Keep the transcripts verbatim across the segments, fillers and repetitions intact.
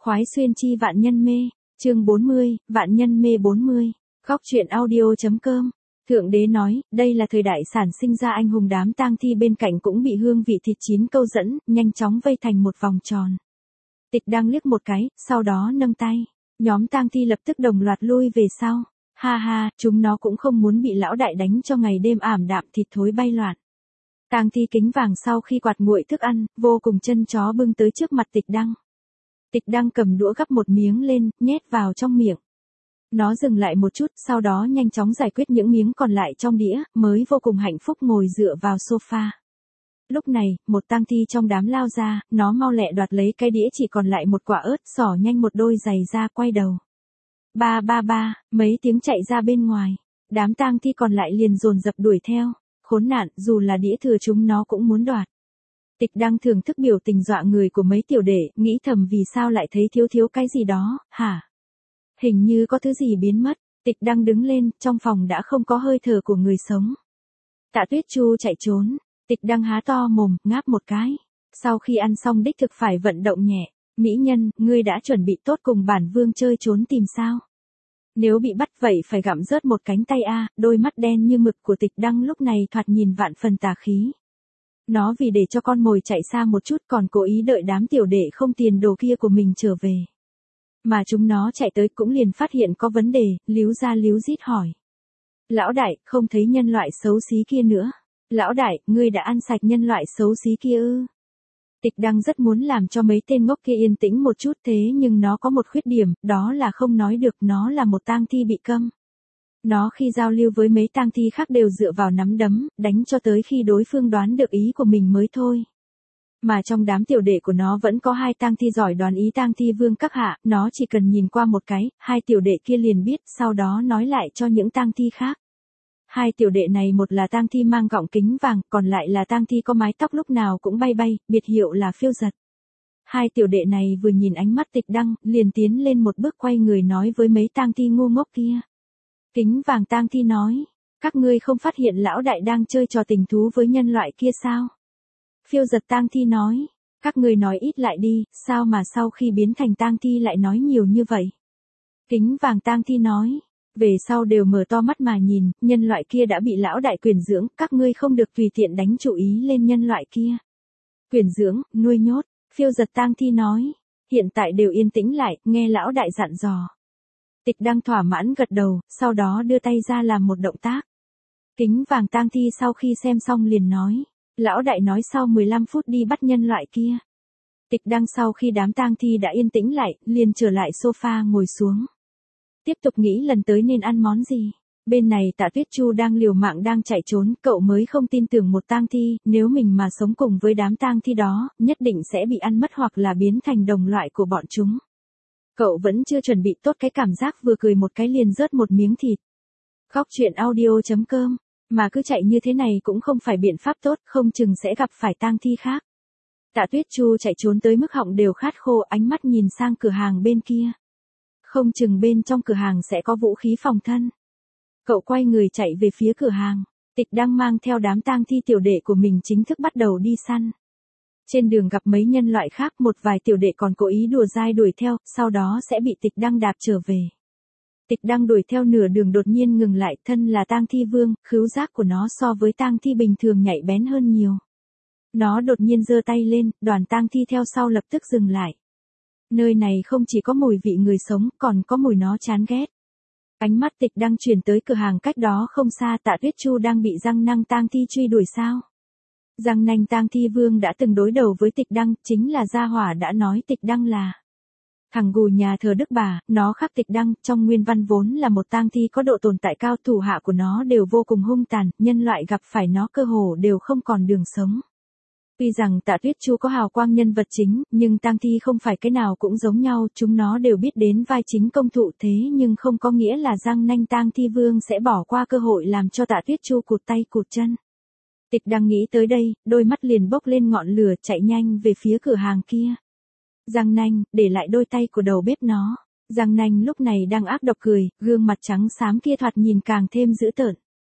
Khoái xuyên chi vạn nhân mê, chương bốn mươi, vạn nhân mê bốn mươi. Góc truyện audio.com. Thượng đế nói, đây là thời đại sản sinh ra anh hùng, đám tang thi bên cạnh cũng bị hương vị thịt chín câu dẫn, nhanh chóng vây thành một vòng tròn. Tịch đang liếc một cái, sau đó nâng tay. Nhóm tang thi lập tức đồng loạt lui về sau. Ha ha, chúng nó cũng không muốn bị lão đại đánh cho ngày đêm ảm đạm thịt thối bay loạn. Tang thi kính vàng sau khi quạt nguội thức ăn, vô cùng chân chó bưng tới trước mặt Tịch Đăng. Tịch Đăng cầm đũa gắp một miếng lên, nhét vào trong miệng. Nó dừng lại một chút, sau đó nhanh chóng giải quyết những miếng còn lại trong đĩa, mới vô cùng hạnh phúc ngồi dựa vào sofa. Lúc này, một tang thi trong đám lao ra, nó mau lẹ đoạt lấy cái đĩa chỉ còn lại một quả ớt, xỏ nhanh một đôi giày ra quay đầu. Ba ba ba, mấy tiếng chạy ra bên ngoài. Đám tang thi còn lại liền dồn dập đuổi theo. Khốn nạn, dù là đĩa thừa chúng nó cũng muốn đoạt. Tịch Đăng thưởng thức biểu tình dọa người của mấy tiểu đệ, nghĩ thầm vì sao lại thấy thiếu thiếu cái gì đó, hả? Hình như có thứ gì biến mất. Tịch Đăng đứng lên, trong phòng đã không có hơi thở của người sống. Tạ Tuyết Chu chạy trốn. Tịch Đăng há to mồm, ngáp một cái. Sau khi ăn xong đích thực phải vận động nhẹ. Mỹ nhân, ngươi đã chuẩn bị tốt cùng bản vương chơi trốn tìm sao? Nếu bị bắt vậy phải gặm rớt một cánh tay a. Đôi mắt đen như mực của Tịch Đăng lúc này thoạt nhìn vạn phần tà khí. Nó vì để cho con mồi chạy xa một chút còn cố ý đợi đám tiểu đệ không tiền đồ kia của mình trở về. Mà chúng nó chạy tới cũng liền phát hiện có vấn đề, líu ra líu rít hỏi. Lão đại, không thấy nhân loại xấu xí kia nữa. Lão đại, ngươi đã ăn sạch nhân loại xấu xí kia ư? Tịch Đăng rất muốn làm cho mấy tên ngốc kia yên tĩnh một chút, thế nhưng nó có một khuyết điểm, đó là không nói được, nó là một tang thi bị câm. Nó khi giao lưu với mấy tang thi khác đều dựa vào nắm đấm, đánh cho tới khi đối phương đoán được ý của mình mới thôi. Mà trong đám tiểu đệ của nó vẫn có hai tang thi giỏi đoán ý tang thi vương các hạ, nó chỉ cần nhìn qua một cái, hai tiểu đệ kia liền biết, sau đó nói lại cho những tang thi khác. Hai tiểu đệ này một là tang thi mang gọng kính vàng, còn lại là tang thi có mái tóc lúc nào cũng bay bay, biệt hiệu là phiêu giật. Hai tiểu đệ này vừa nhìn ánh mắt Tịch Đăng, liền tiến lên một bước quay người nói với mấy tang thi ngu ngốc kia. Kính vàng tang thi nói, các ngươi không phát hiện lão đại đang chơi trò tình thú với nhân loại kia sao? Phiêu giật tang thi nói, các ngươi nói ít lại đi, sao mà sau khi biến thành tang thi lại nói nhiều như vậy? Kính vàng tang thi nói, về sau đều mở to mắt mà nhìn, nhân loại kia đã bị lão đại quyền dưỡng, các ngươi không được tùy tiện đánh chủ ý lên nhân loại kia. Quyền dưỡng, nuôi nhốt, phiêu giật tang thi nói, hiện tại đều yên tĩnh lại, nghe lão đại dặn dò. Tịch Đăng thỏa mãn gật đầu, sau đó đưa tay ra làm một động tác. Kính vàng tang thi sau khi xem xong liền nói, lão đại nói sau mười lăm phút đi bắt nhân loại kia. Tịch Đăng sau khi đám tang thi đã yên tĩnh lại, liền trở lại sofa ngồi xuống. Tiếp tục nghĩ lần tới nên ăn món gì. Bên này Tạ Tuyết Chu đang liều mạng đang chạy trốn, cậu mới không tin tưởng một tang thi, nếu mình mà sống cùng với đám tang thi đó, nhất định sẽ bị ăn mất hoặc là biến thành đồng loại của bọn chúng. Cậu vẫn chưa chuẩn bị tốt cái cảm giác vừa cười một cái liền rớt một miếng thịt. Góc truyện audio.com, mà cứ chạy như thế này cũng không phải biện pháp tốt, không chừng sẽ gặp phải tang thi khác. Tạ Tuyết Chu chạy trốn tới mức họng đều khát khô, ánh mắt nhìn sang cửa hàng bên kia. Không chừng bên trong cửa hàng sẽ có vũ khí phòng thân. Cậu quay người chạy về phía cửa hàng. Tịch Đăng mang theo đám tang thi tiểu đệ của mình chính thức bắt đầu đi săn. Trên đường gặp mấy nhân loại khác, một vài tiểu đệ còn cố ý đùa dai đuổi theo, sau đó sẽ bị Tịch Đăng đạp trở về. Tịch Đăng đuổi theo nửa đường đột nhiên ngừng lại, thân là tang thi vương, khứu giác của nó so với tang thi bình thường nhạy bén hơn nhiều. Nó đột nhiên giơ tay lên, đoàn tang thi theo sau lập tức dừng lại. Nơi này không chỉ có mùi vị người sống, còn có mùi nó chán ghét. Ánh mắt Tịch Đăng chuyển tới cửa hàng cách đó không xa, Tạ Tuyết Chu đang bị răng nanh tang thi truy đuổi sao? Răng nanh tang thi vương đã từng đối đầu với Tịch Đăng, chính là gia hỏa đã nói Tịch Đăng là thằng gù nhà thờ Đức Bà, nó khác Tịch Đăng, trong nguyên văn vốn là một tang thi có độ tồn tại cao, thủ hạ của nó đều vô cùng hung tàn, nhân loại gặp phải nó cơ hồ đều không còn đường sống. Tuy rằng Tạ Tuyết Chu có hào quang nhân vật chính, nhưng tang thi không phải cái nào cũng giống nhau, chúng nó đều biết đến vai chính công thụ, thế nhưng không có nghĩa là răng nanh tang thi vương sẽ bỏ qua cơ hội làm cho Tạ Tuyết Chu cụt tay cụt chân. Tịch Đăng nghĩ tới đây, đôi mắt liền bốc lên ngọn lửa, chạy nhanh về phía cửa hàng kia. Răng nanh, để lại đôi tay của đầu bếp nó. Răng nanh lúc này đang ác độc cười, gương mặt trắng xám kia thoạt nhìn càng thêm dữ tợn.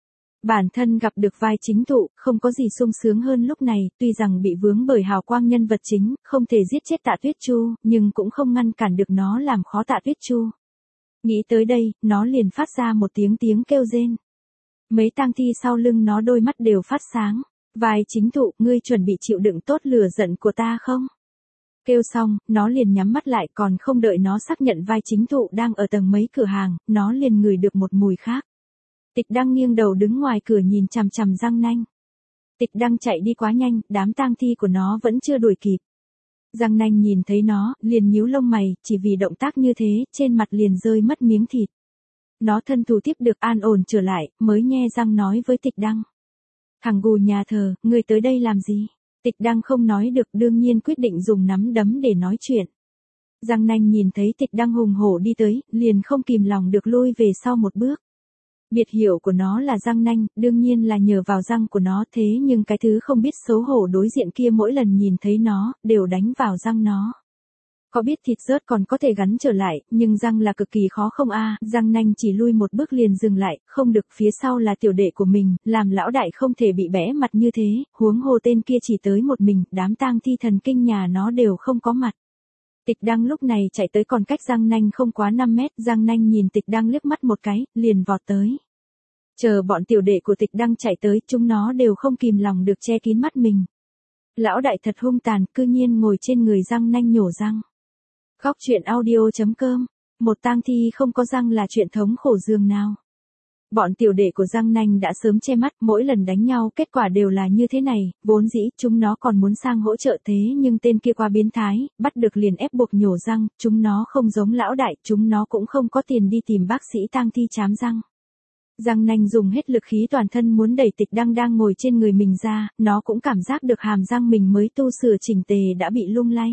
Bản thân gặp được vai chính thụ, không có gì sung sướng hơn lúc này, tuy rằng bị vướng bởi hào quang nhân vật chính, không thể giết chết Tạ Tuyết Chu, nhưng cũng không ngăn cản được nó làm khó Tạ Tuyết Chu. Nghĩ tới đây, nó liền phát ra một tiếng tiếng kêu rên. Mấy tang thi sau lưng nó đôi mắt đều phát sáng. Vai chính thụ, ngươi chuẩn bị chịu đựng tốt lửa giận của ta không? Kêu xong, nó liền nhắm mắt lại, còn không đợi nó xác nhận vai chính thụ đang ở tầng mấy cửa hàng, nó liền ngửi được một mùi khác. Tịch Đăng nghiêng đầu đứng ngoài cửa nhìn chằm chằm Giang Nanh. Tịch Đăng chạy đi quá nhanh, đám tang thi của nó vẫn chưa đuổi kịp. Giang Nanh nhìn thấy nó, liền nhíu lông mày, chỉ vì động tác như thế, trên mặt liền rơi mất miếng thịt. Nó thân thủ tiếp được an ổn trở lại, mới nhe răng nói với Tịch Đăng. Thằng gù nhà thờ, ngươi tới đây làm gì? Tịch Đăng không nói được, đương nhiên quyết định dùng nắm đấm để nói chuyện. Giang Nanh nhìn thấy Tịch Đăng hùng hổ đi tới, liền không kìm lòng được lui về sau một bước. Biệt hiệu của nó là răng nanh, đương nhiên là nhờ vào răng của nó, thế nhưng cái thứ không biết xấu hổ đối diện kia mỗi lần nhìn thấy nó, đều đánh vào răng nó. Có biết thịt rớt còn có thể gắn trở lại, nhưng răng là cực kỳ khó không a. Răng nanh chỉ lui một bước liền dừng lại, không được, phía sau là tiểu đệ của mình, làm lão đại không thể bị bẽ mặt như thế, huống hồ tên kia chỉ tới một mình, đám tang thi thần kinh nhà nó đều không có mặt. Tịch Đăng lúc này chạy tới còn cách Giang Nanh không quá năm mét, Giang Nanh nhìn Tịch Đăng liếc mắt một cái, liền vọt tới. Chờ bọn tiểu đệ của Tịch Đăng chạy tới, chúng nó đều không kìm lòng được che kín mắt mình. Lão đại thật hung tàn, cư nhiên ngồi trên người Giang Nanh nhổ răng. Khóc chuyện audio chấm com, một tang thi không có răng là chuyện thống khổ dường nào. Bọn tiểu đệ của Giang Nanh đã sớm che mắt, mỗi lần đánh nhau kết quả đều là như thế này, vốn dĩ chúng nó còn muốn sang hỗ trợ thế nhưng tên kia quá biến thái, bắt được liền ép buộc nhổ răng, chúng nó không giống lão đại, chúng nó cũng không có tiền đi tìm bác sĩ tang thi chám răng. Giang Nanh dùng hết lực khí toàn thân muốn đẩy Tịch Đăng đang ngồi trên người mình ra, nó cũng cảm giác được hàm răng mình mới tu sửa chỉnh tề đã bị lung lay.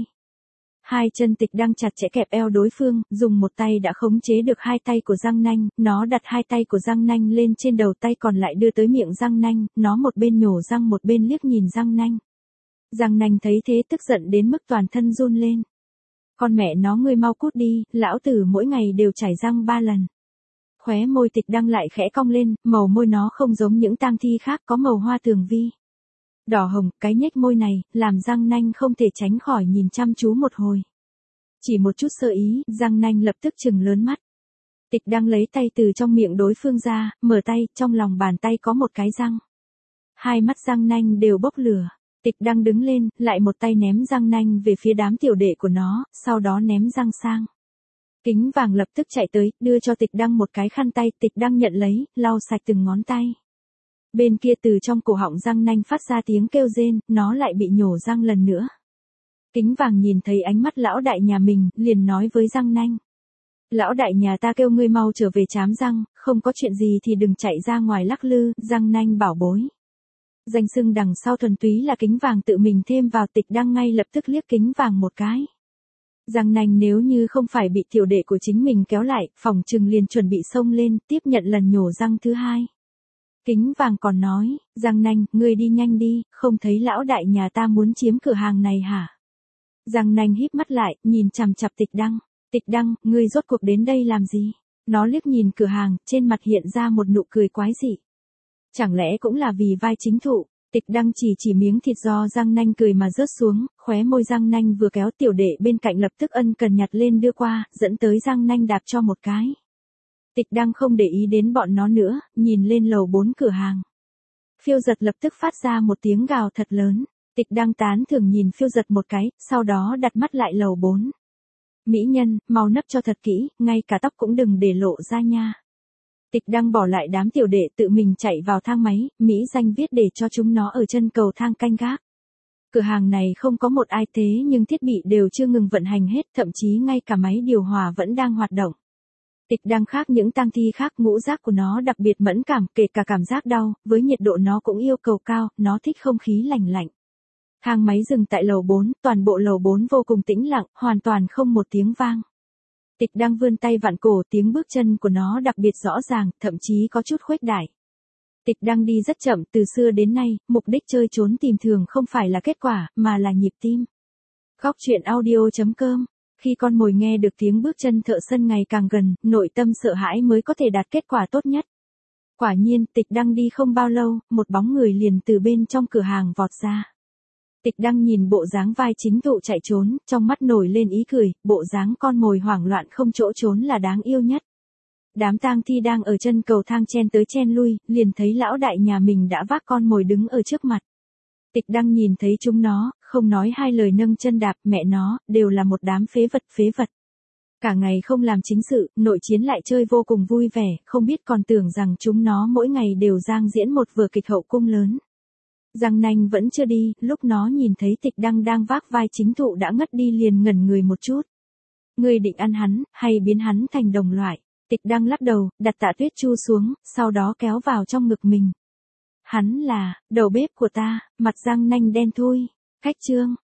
Hai chân Tịch Đăng chặt chẽ kẹp eo đối phương, dùng một tay đã khống chế được hai tay của Giang Nanh, nó đặt hai tay của Giang Nanh lên trên đầu tay còn lại đưa tới miệng Giang Nanh, nó một bên nhổ răng một bên liếc nhìn Giang Nanh. Giang Nanh thấy thế tức giận đến mức toàn thân run lên. Con mẹ nó, ngươi mau cút đi, lão tử mỗi ngày đều chảy răng ba lần. Khóe môi Tịch Đăng lại khẽ cong lên, màu môi nó không giống những tang thi khác, có màu hoa tường vi. Đỏ hồng, cái nhếch môi này, làm Giang Nanh không thể tránh khỏi nhìn chăm chú một hồi. Chỉ một chút sơ ý, Giang Nanh lập tức trừng lớn mắt. Tịch Đăng lấy tay từ trong miệng đối phương ra, mở tay, trong lòng bàn tay có một cái răng. Hai mắt Giang Nanh đều bốc lửa. Tịch Đăng đứng lên, lại một tay ném Giang Nanh về phía đám tiểu đệ của nó, sau đó ném răng sang. Kính Vàng lập tức chạy tới, đưa cho Tịch Đăng một cái khăn tay, Tịch Đăng nhận lấy, lau sạch từng ngón tay. Bên kia từ trong cổ họng Giang Nanh phát ra tiếng kêu rên, nó lại bị nhổ răng lần nữa. Kính Vàng nhìn thấy ánh mắt lão đại nhà mình, liền nói với Giang Nanh. Lão đại nhà ta kêu ngươi mau trở về chám răng, không có chuyện gì thì đừng chạy ra ngoài lắc lư, Giang Nanh bảo bối. Danh xưng đằng sau thuần túy là Kính Vàng tự mình thêm vào. Tịch Đăng ngay lập tức liếc Kính Vàng một cái. Giang Nanh nếu như không phải bị tiểu đệ của chính mình kéo lại, phòng trừng liền chuẩn bị xông lên, tiếp nhận lần nhổ răng thứ hai. Kính Vàng còn nói, Giang Nanh, ngươi đi nhanh đi, không thấy lão đại nhà ta muốn chiếm cửa hàng này hả? Giang Nanh híp mắt lại, nhìn chằm chằm Tịch Đăng. Tịch Đăng, ngươi rốt cuộc đến đây làm gì? Nó liếc nhìn cửa hàng, trên mặt hiện ra một nụ cười quái dị. Chẳng lẽ cũng là vì vai chính thụ? Tịch Đăng chỉ chỉ miếng thịt do Giang Nanh cười mà rớt xuống, khóe môi Giang Nanh vừa kéo tiểu đệ bên cạnh lập tức ân cần nhặt lên đưa qua, dẫn tới Giang Nanh đạp cho một cái. Tịch Đăng không để ý đến bọn nó nữa, nhìn lên lầu bốn cửa hàng. Phiêu Giật lập tức phát ra một tiếng gào thật lớn. Tịch Đăng tán thưởng nhìn Phiêu Giật một cái, sau đó đặt mắt lại lầu bốn. Mỹ nhân, mau nấp cho thật kỹ, ngay cả tóc cũng đừng để lộ ra nha. Tịch Đăng bỏ lại đám tiểu đệ tự mình chạy vào thang máy, Mỹ danh viết để cho chúng nó ở chân cầu thang canh gác. Cửa hàng này không có một ai thế nhưng thiết bị đều chưa ngừng vận hành hết, thậm chí ngay cả máy điều hòa vẫn đang hoạt động. Tịch Đăng khác những tang thi khác, ngũ giác của nó đặc biệt mẫn cảm, kể cả cảm giác đau, với nhiệt độ nó cũng yêu cầu cao, nó thích không khí lạnh lạnh. Thang máy dừng tại lầu bốn, toàn bộ lầu bốn vô cùng tĩnh lặng, hoàn toàn không một tiếng vang. Tịch Đăng vươn tay vặn cổ, tiếng bước chân của nó đặc biệt rõ ràng, thậm chí có chút khuếch đại. Tịch Đăng đi rất chậm, từ xưa đến nay, mục đích chơi trốn tìm thường không phải là kết quả, mà là nhịp tim. Khóc chuyện audio chấm com. Khi con mồi nghe được tiếng bước chân thợ săn ngày càng gần, nội tâm sợ hãi mới có thể đạt kết quả tốt nhất. Quả nhiên, Tịch Đăng đi không bao lâu, một bóng người liền từ bên trong cửa hàng vọt ra. Tịch Đăng nhìn bộ dáng vai chính thụ chạy trốn, trong mắt nổi lên ý cười, bộ dáng con mồi hoảng loạn không chỗ trốn là đáng yêu nhất. Đám tang thi đang ở chân cầu thang chen tới chen lui, liền thấy lão đại nhà mình đã vác con mồi đứng ở trước mặt. Tịch Đăng nhìn thấy chúng nó, không nói hai lời nâng chân đạp, mẹ nó, đều là một đám phế vật phế vật. Cả ngày không làm chính sự, nội chiến lại chơi vô cùng vui vẻ, không biết còn tưởng rằng chúng nó mỗi ngày đều giang diễn một vở kịch hậu cung lớn. Giang Nanh vẫn chưa đi, lúc nó nhìn thấy Tịch Đăng đang vác vai chính thụ đã ngất đi liền ngẩn người một chút. Ngươi định ăn hắn, hay biến hắn thành đồng loại? Tịch Đăng lắc đầu, đặt Tạ Tuyết Chu xuống, sau đó kéo vào trong ngực mình. Hắn là, đầu bếp của ta, mặt Giang Nanh đen thui. Khách trương,